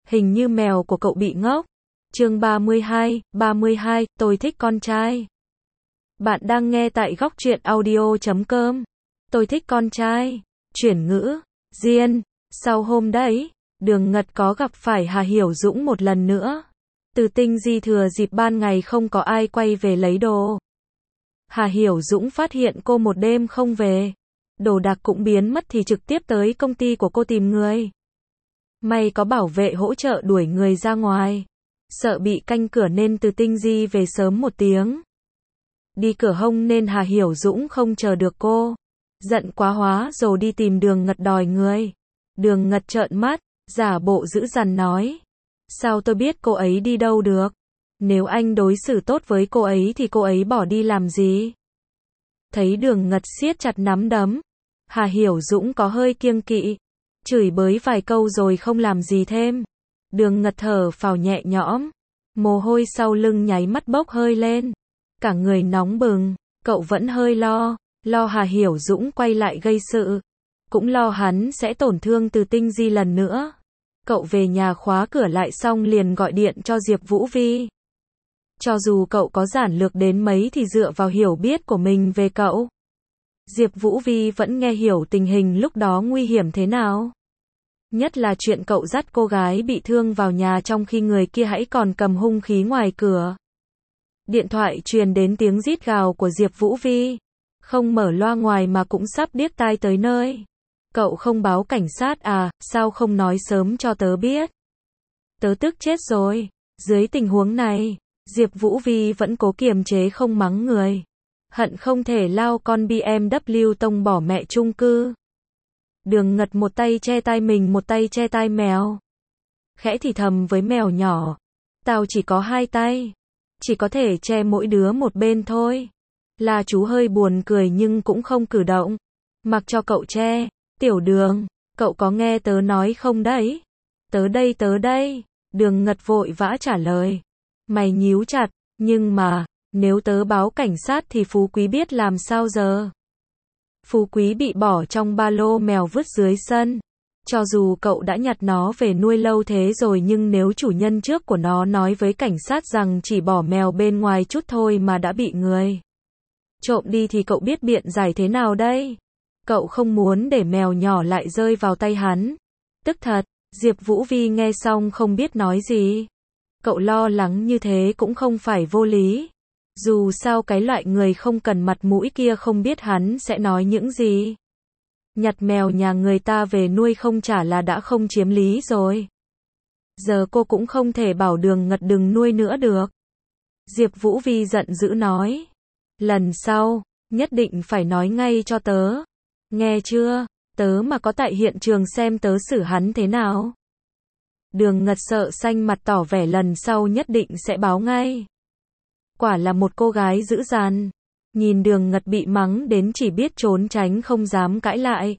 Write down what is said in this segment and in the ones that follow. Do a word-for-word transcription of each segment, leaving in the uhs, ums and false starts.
Hình như mèo của cậu bị ngốc. Chương ba mươi hai, ba mươi hai, tôi thích con trai. Bạn đang nghe tại góc truyện audio chấm com. Tôi thích con trai. Chuyển ngữ. Diên. Sau hôm đấy, Đường Ngật có gặp phải Hà Hiểu Dũng một lần nữa. Từ Tinh Di thừa dịp ban ngày không có ai quay về lấy đồ. Hà Hiểu Dũng phát hiện cô một đêm không về. Đồ đạc cũng biến mất thì trực tiếp tới công ty của cô tìm người. May có bảo vệ hỗ trợ đuổi người ra ngoài. Sợ bị canh cửa nên Từ Tinh Di về sớm một tiếng. Đi cửa hông nên Hà Hiểu Dũng không chờ được cô. Giận quá hóa rồi đi tìm Đường Ngật đòi người. Đường Ngật trợn mắt, giả bộ dữ dằn nói. Sao tôi biết cô ấy đi đâu được? Nếu anh đối xử tốt với cô ấy thì cô ấy bỏ đi làm gì? Thấy Đường Ngật siết chặt nắm đấm, Hà Hiểu Dũng có hơi kiêng kỵ. Chửi bới vài câu rồi không làm gì thêm. Đường Ngật thở phào nhẹ nhõm. Mồ hôi sau lưng nháy mắt bốc hơi lên. Cả người nóng bừng. Cậu vẫn hơi lo. Lo Hà Hiểu Dũng quay lại gây sự. Cũng lo hắn sẽ tổn thương Từ Tinh Di lần nữa. Cậu về nhà khóa cửa lại xong liền gọi điện cho Diệp Vũ Vi. Cho dù cậu có giản lược đến mấy thì dựa vào hiểu biết của mình về cậu, Diệp Vũ Vi vẫn nghe hiểu tình hình lúc đó nguy hiểm thế nào. Nhất là chuyện cậu dắt cô gái bị thương vào nhà trong khi người kia hãy còn cầm hung khí ngoài cửa. Điện thoại truyền đến tiếng rít gào của Diệp Vũ Vi. Không mở loa ngoài mà cũng sắp điếc tai tới nơi. Cậu không báo cảnh sát à, sao không nói sớm cho tớ biết? Tớ tức chết rồi. Dưới tình huống này, Diệp Vũ Vi vẫn cố kiềm chế không mắng người. Hận không thể lao con bê em vê tông bỏ mẹ chung cư. Đường Ngật một tay che tai mình một tay che tai mèo. Khẽ thì thầm với mèo nhỏ. Tao chỉ có hai tay. Chỉ có thể che mỗi đứa một bên thôi. Là chú hơi buồn cười nhưng cũng không cử động. Mặc cho cậu che. Tiểu Đường, cậu có nghe tớ nói không đấy? Tớ đây tớ đây. Đường Ngật vội vã trả lời. Mày nhíu chặt, nhưng mà, nếu tớ báo cảnh sát thì Phú Quý biết làm sao giờ? Phú Quý bị bỏ trong ba lô mèo vứt dưới sân. Cho dù cậu đã nhặt nó về nuôi lâu thế rồi nhưng nếu chủ nhân trước của nó nói với cảnh sát rằng chỉ bỏ mèo bên ngoài chút thôi mà đã bị người trộm đi thì cậu biết biện giải thế nào đây? Cậu không muốn để mèo nhỏ lại rơi vào tay hắn. Tức thật, Diệp Vũ Vi nghe xong không biết nói gì. Cậu lo lắng như thế cũng không phải vô lý. Dù sao cái loại người không cần mặt mũi kia không biết hắn sẽ nói những gì. Nhặt mèo nhà người ta về nuôi không trả là đã không chiếm lý rồi. Giờ cô cũng không thể bảo Đường Ngật đừng nuôi nữa được. Diệp Vũ Vi giận dữ nói. Lần sau, nhất định phải nói ngay cho tớ. Nghe chưa? Tớ mà có tại hiện trường xem tớ xử hắn thế nào. Đường Ngật sợ xanh mặt tỏ vẻ lần sau nhất định sẽ báo ngay. Quả là một cô gái dữ dằn. Nhìn Đường Ngật bị mắng đến chỉ biết trốn tránh không dám cãi lại.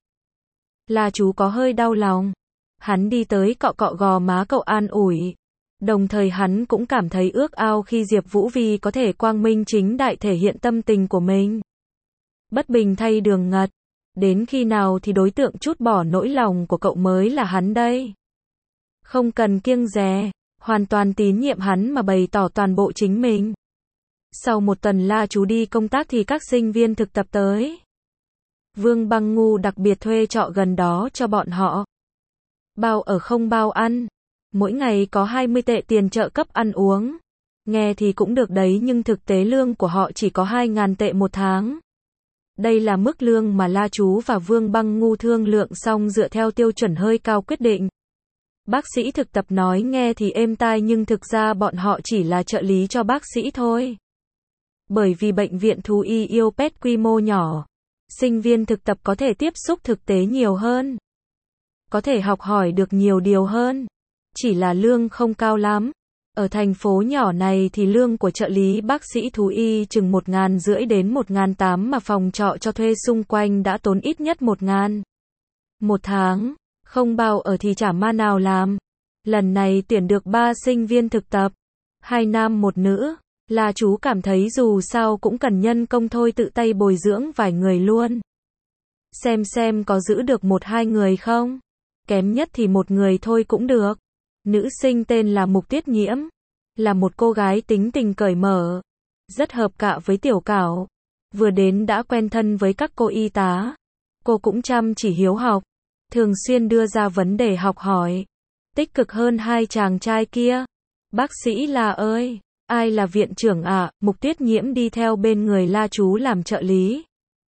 Là chú có hơi đau lòng. Hắn đi tới cọ cọ gò má cậu an ủi. Đồng thời hắn cũng cảm thấy ước ao khi Diệp Vũ Vi có thể quang minh chính đại thể hiện tâm tình của mình. Bất bình thay Đường Ngật. Đến khi nào thì đối tượng trút bỏ nỗi lòng của cậu mới là hắn đây? Không cần kiêng dè, hoàn toàn tín nhiệm hắn mà bày tỏ toàn bộ chính mình. Sau một tuần La chú đi công tác thì các sinh viên thực tập tới. Vương Băng Ngu đặc biệt thuê trọ gần đó cho bọn họ. Bao ở không bao ăn. Mỗi ngày có hai mươi tệ tiền trợ cấp ăn uống. Nghe thì cũng được đấy nhưng thực tế lương của họ chỉ có hai nghìn tệ một tháng. Đây là mức lương mà La chú và Vương Băng Ngu thương lượng xong dựa theo tiêu chuẩn hơi cao quyết định. Bác sĩ thực tập nói nghe thì êm tai nhưng thực ra bọn họ chỉ là trợ lý cho bác sĩ thôi. Bởi vì bệnh viện thú y yêu pet quy mô nhỏ, sinh viên thực tập có thể tiếp xúc thực tế nhiều hơn. Có thể học hỏi được nhiều điều hơn. Chỉ là lương không cao lắm. Ở thành phố nhỏ này thì lương của trợ lý bác sĩ thú y chừng một ngàn rưỡi đến một ngàn tám mà phòng trọ cho thuê xung quanh đã tốn ít nhất một ngàn. Một tháng, không bao ở thì chả ma nào làm. Lần này tuyển được ba sinh viên thực tập, hai nam một nữ, là chú cảm thấy dù sao cũng cần nhân công thôi tự tay bồi dưỡng vài người luôn. Xem xem có giữ được một hai người không? Kém nhất thì một người thôi cũng được. Nữ sinh tên là Mục Tuyết Nhiễm, là một cô gái tính tình cởi mở, rất hợp cạ với Tiểu Cảo. Vừa đến đã quen thân với các cô y tá. Cô cũng chăm chỉ hiếu học, thường xuyên đưa ra vấn đề học hỏi, tích cực hơn hai chàng trai kia. Bác sĩ La ơi, ai là viện trưởng ạ? À? Mục Tuyết Nhiễm đi theo bên người La Chú làm trợ lý.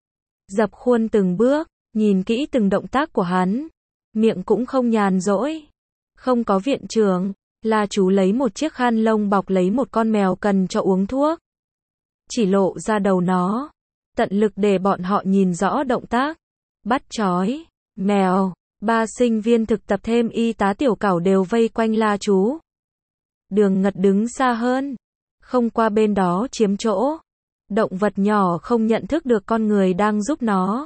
Dập khuôn từng bước, nhìn kỹ từng động tác của hắn, miệng cũng không nhàn rỗi. Không có viện trưởng, La Chú lấy một chiếc khăn lông bọc lấy một con mèo cần cho uống thuốc. Chỉ lộ ra đầu nó, tận lực để bọn họ nhìn rõ động tác. Bắt chói, mèo, ba sinh viên thực tập thêm y tá Tiểu Cảo đều vây quanh La Chú. Đường Ngật đứng xa hơn, không qua bên đó chiếm chỗ. Động vật nhỏ không nhận thức được con người đang giúp nó.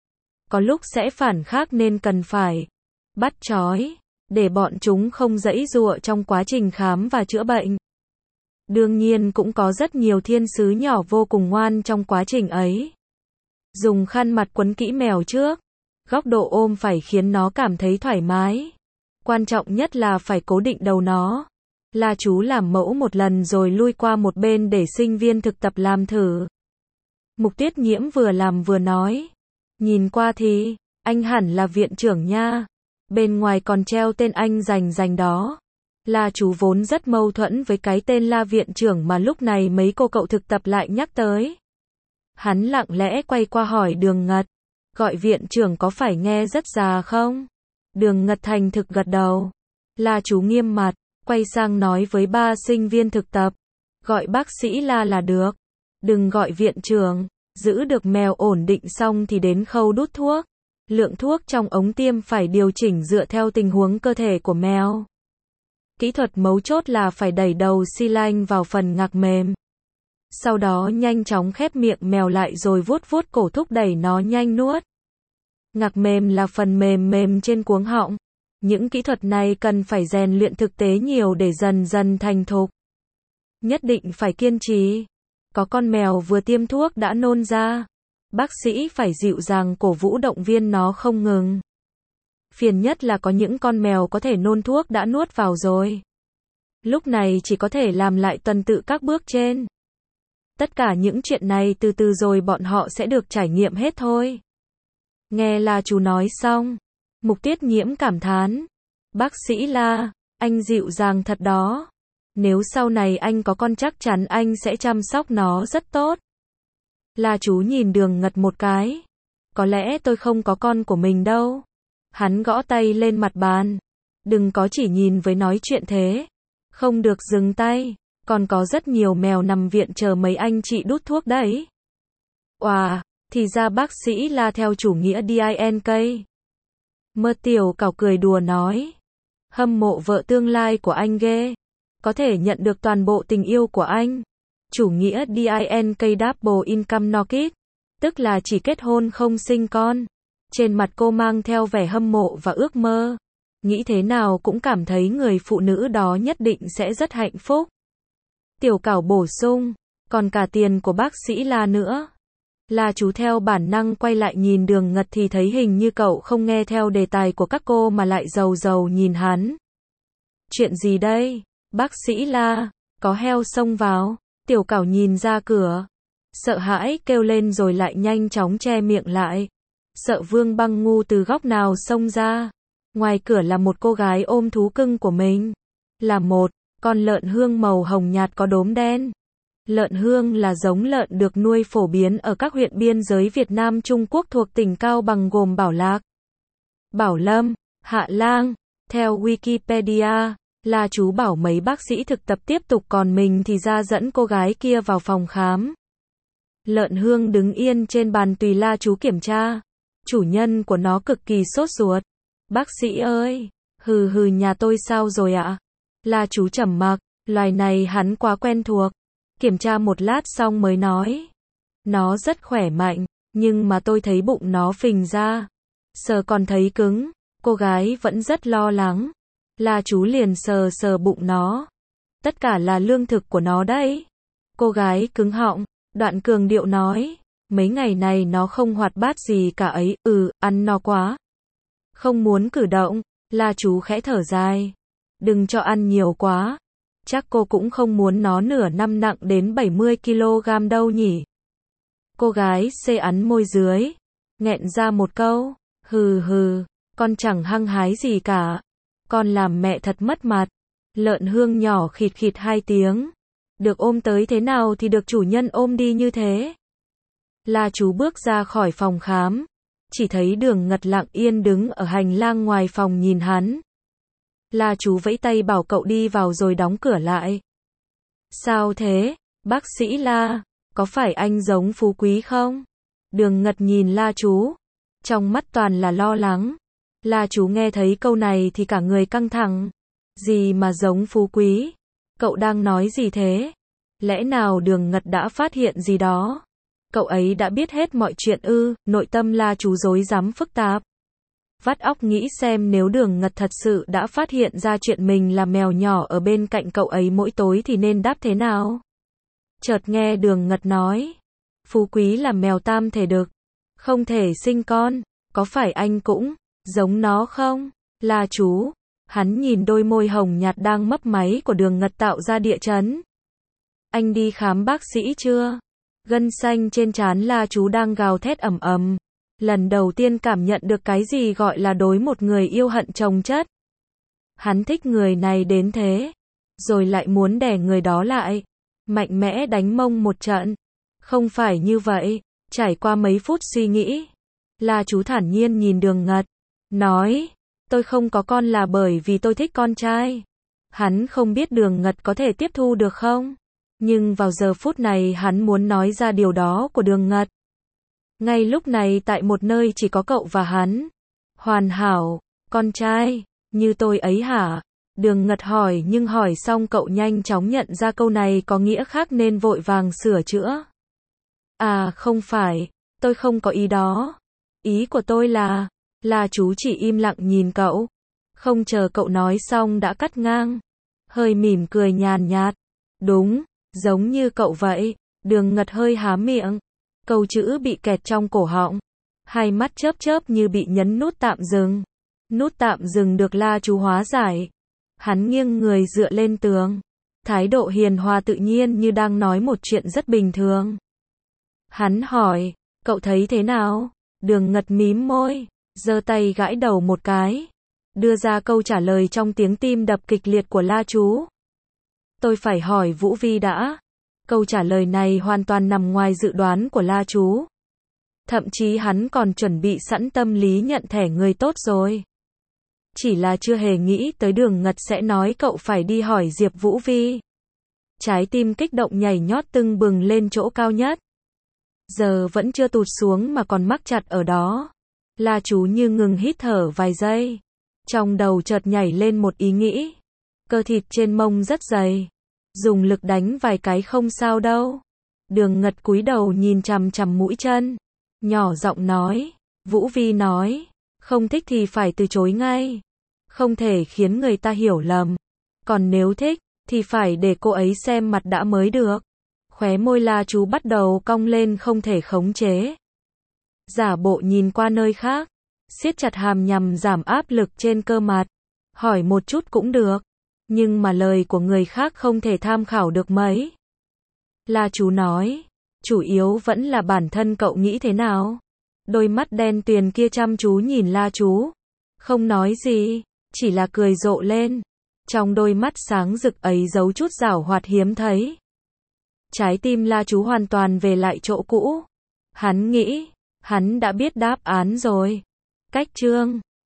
Có lúc sẽ phản kháng nên cần phải bắt chói, để bọn chúng không giãy giụa trong quá trình khám và chữa bệnh. Đương nhiên cũng có rất nhiều thiên sứ nhỏ vô cùng ngoan trong quá trình ấy. Dùng khăn mặt quấn kỹ mèo trước. Góc độ ôm phải khiến nó cảm thấy thoải mái. Quan trọng nhất là phải cố định đầu nó. La Chú làm mẫu một lần rồi lui qua một bên để sinh viên thực tập làm thử. Mục Tuyết Nhiễm vừa làm vừa nói. Nhìn qua thì, anh hẳn là viện trưởng nha. Bên ngoài còn treo tên anh rành rành đó. La Chú vốn rất mâu thuẫn với cái tên La viện trưởng mà lúc này mấy cô cậu thực tập lại nhắc tới. Hắn lặng lẽ quay qua hỏi Đường Ngật. Gọi viện trưởng có phải nghe rất già không? Đường Ngật thành thực gật đầu. La Chú nghiêm mặt, quay sang nói với ba sinh viên thực tập. Gọi bác sĩ La là được. Đừng gọi viện trưởng. Giữ được mèo ổn định xong thì đến khâu đút thuốc. Lượng thuốc trong ống tiêm phải điều chỉnh dựa theo tình huống cơ thể của mèo. Kỹ thuật mấu chốt là phải đẩy đầu xi lanh vào phần ngạc mềm. Sau đó nhanh chóng khép miệng mèo lại rồi vuốt vuốt cổ thúc đẩy nó nhanh nuốt. Ngạc mềm là phần mềm mềm trên cuống họng. Những kỹ thuật này cần phải rèn luyện thực tế nhiều để dần dần thành thục. Nhất định phải kiên trì. Có con mèo vừa tiêm thuốc đã nôn ra. Bác sĩ phải dịu dàng cổ vũ động viên nó không ngừng. Phiền nhất là có những con mèo có thể nôn thuốc đã nuốt vào rồi. Lúc này chỉ có thể làm lại tuần tự các bước trên. Tất cả những chuyện này từ từ rồi bọn họ sẽ được trải nghiệm hết thôi. Nghe La Chú nói xong, Mục Tuyết Nhiễm cảm thán. Bác sĩ La, anh dịu dàng thật đó. Nếu sau này anh có con chắc chắn anh sẽ chăm sóc nó rất tốt. La Chú nhìn Đường Ngật một cái. Có lẽ tôi không có con của mình đâu. Hắn gõ tay lên mặt bàn. Đừng có chỉ nhìn với nói chuyện thế. Không được dừng tay. Còn có rất nhiều mèo nằm viện chờ mấy anh chị đút thuốc đấy. Oà, thì ra bác sĩ La theo chủ nghĩa đê i en ca. Mơ Tiểu Cảo cười đùa nói. Hâm mộ vợ tương lai của anh ghê. Có thể nhận được toàn bộ tình yêu của anh. Chủ nghĩa đê i en ca Double Income Knockit. Tức là chỉ kết hôn không sinh con. Trên mặt cô mang theo vẻ hâm mộ và ước mơ. Nghĩ thế nào cũng cảm thấy người phụ nữ đó nhất định sẽ rất hạnh phúc. Tiểu Cảo bổ sung. Còn cả tiền của bác sĩ La nữa. La Chú theo bản năng quay lại nhìn Đường Ngật thì thấy hình như cậu không nghe theo đề tài của các cô mà lại rầu rầu nhìn hắn. Chuyện gì đây? Bác sĩ La, có heo xông vào. Tiểu Cảo nhìn ra cửa. Sợ hãi kêu lên rồi lại nhanh chóng che miệng lại. Sợ Vương Băng Ngu từ góc nào xông ra. Ngoài cửa là một cô gái ôm thú cưng của mình. Là một con lợn hương màu hồng nhạt có đốm đen. Lợn hương là giống lợn được nuôi phổ biến ở các huyện biên giới Việt Nam Trung Quốc thuộc tỉnh Cao Bằng gồm Bảo Lạc, Bảo Lâm, Hạ Lang. Theo Wikipedia, La Chú bảo mấy bác sĩ thực tập tiếp tục còn mình thì ra dẫn cô gái kia vào phòng khám. Lợn hương đứng yên trên bàn tùy La Chú kiểm tra. Chủ nhân của nó cực kỳ sốt ruột. Bác sĩ ơi, hừ hừ nhà tôi sao rồi ạ? La Chú trầm mặc, loài này hắn quá quen thuộc. Kiểm tra một lát xong mới nói. Nó rất khỏe mạnh, nhưng mà tôi thấy bụng nó phình ra. Sờ còn thấy cứng, cô gái vẫn rất lo lắng. La Chú liền sờ sờ bụng nó. Tất cả là lương thực của nó đấy. Cô gái cứng họng, đoạn cường điệu nói. Mấy ngày này nó không hoạt bát gì cả ấy, ừ, ăn no quá. Không muốn cử động, La Chú khẽ thở dài. Đừng cho ăn nhiều quá. Chắc cô cũng không muốn nó nửa năm nặng đến bảy mươi ki lô gam đâu nhỉ. Cô gái xê ắn môi dưới, nghẹn ra một câu, hừ hừ, con chẳng hăng hái gì cả. Con làm mẹ thật mất mặt. Lợn hương nhỏ khịt khịt hai tiếng. Được ôm tới thế nào thì được chủ nhân ôm đi như thế. La chú bước ra khỏi phòng khám. Chỉ thấy Đường Ngật lặng yên đứng ở hành lang ngoài phòng nhìn hắn. La chú vẫy tay bảo cậu đi vào rồi đóng cửa lại. Sao thế, bác sĩ La, có phải anh giống Phú Quý không? Đường Ngật nhìn La chú, trong mắt toàn là lo lắng. La chú nghe thấy câu này thì cả người căng thẳng. Gì mà giống Phú Quý? Cậu đang nói gì thế? Lẽ nào Đường Ngật đã phát hiện gì đó? Cậu ấy đã biết hết mọi chuyện ư? Nội tâm La chú rối rắm phức tạp. Vắt óc nghĩ xem nếu Đường Ngật thật sự đã phát hiện ra chuyện mình là mèo nhỏ ở bên cạnh cậu ấy mỗi tối thì nên đáp thế nào? Chợt nghe Đường Ngật nói, Phú Quý là mèo tam thể đực, không thể sinh con, có phải anh cũng giống nó không? La chú, hắn nhìn đôi môi hồng nhạt đang mấp máy của Đường Ngật tạo ra địa chấn. Anh đi khám bác sĩ chưa? Gân xanh trên trán La chú đang gào thét ầm ầm. Lần đầu tiên cảm nhận được cái gì gọi là đối một người yêu hận chồng chất. Hắn thích người này đến thế, rồi lại muốn đè người đó lại, mạnh mẽ đánh mông một trận. Không phải như vậy. Trải qua mấy phút suy nghĩ, La chú thản nhiên nhìn Đường Ngật, nói, tôi không có con là bởi vì tôi thích con trai. Hắn không biết Đường Ngật có thể tiếp thu được không, nhưng vào giờ phút này hắn muốn nói ra điều đó của Đường Ngật. Ngay lúc này tại một nơi chỉ có cậu và hắn. Hoàn hảo, con trai, như tôi ấy hả? Đường Ngật hỏi, nhưng hỏi xong cậu nhanh chóng nhận ra câu này có nghĩa khác nên vội vàng sửa chữa. À không phải, tôi không có ý đó. Ý của tôi là, là chú chỉ im lặng nhìn cậu. Không chờ cậu nói xong đã cắt ngang. Hơi mỉm cười nhàn nhạt. Đúng, giống như cậu vậy. Đường Ngật hơi há miệng. Câu chữ bị kẹt trong cổ họng. Hai mắt chớp chớp như bị nhấn nút tạm dừng. Nút tạm dừng được La chú hóa giải. Hắn nghiêng người dựa lên tường. Thái độ hiền hòa tự nhiên như đang nói một chuyện rất bình thường. Hắn hỏi, cậu thấy thế nào? Đường Ngật mím môi, giơ tay gãi đầu một cái. Đưa ra câu trả lời trong tiếng tim đập kịch liệt của La chú. Tôi phải hỏi Vũ Vi đã. Câu trả lời này hoàn toàn nằm ngoài dự đoán của La chú. Thậm chí hắn còn chuẩn bị sẵn tâm lý nhận thẻ người tốt rồi. Chỉ là chưa hề nghĩ tới Đường Ngật sẽ nói cậu phải đi hỏi Diệp Vũ Vi. Trái tim kích động nhảy nhót tưng bừng lên chỗ cao nhất. Giờ vẫn chưa tụt xuống mà còn mắc chặt ở đó. La chú như ngừng hít thở vài giây. Trong đầu chợt nhảy lên một ý nghĩ. Cơ thịt trên mông rất dày. Dùng lực đánh vài cái không sao đâu. Đường Ngật cúi đầu nhìn chằm chằm mũi chân. Nhỏ giọng nói. Vũ Vi nói. Không thích thì phải từ chối ngay. Không thể khiến người ta hiểu lầm. Còn nếu thích, thì phải để cô ấy xem mặt đã mới được. Khóe môi La chú bắt đầu cong lên không thể khống chế. Giả bộ nhìn qua nơi khác. Siết chặt hàm nhằm giảm áp lực trên cơ mặt. Hỏi một chút cũng được. Nhưng mà lời của người khác không thể tham khảo được mấy. La chú nói. Chủ yếu vẫn là bản thân cậu nghĩ thế nào? Đôi mắt đen tuyền kia chăm chú nhìn La chú. Không nói gì. Chỉ là cười rộ lên. Trong đôi mắt sáng rực ấy giấu chút giảo hoạt hiếm thấy. Trái tim La chú hoàn toàn về lại chỗ cũ. Hắn nghĩ. Hắn đã biết đáp án rồi. Cách chương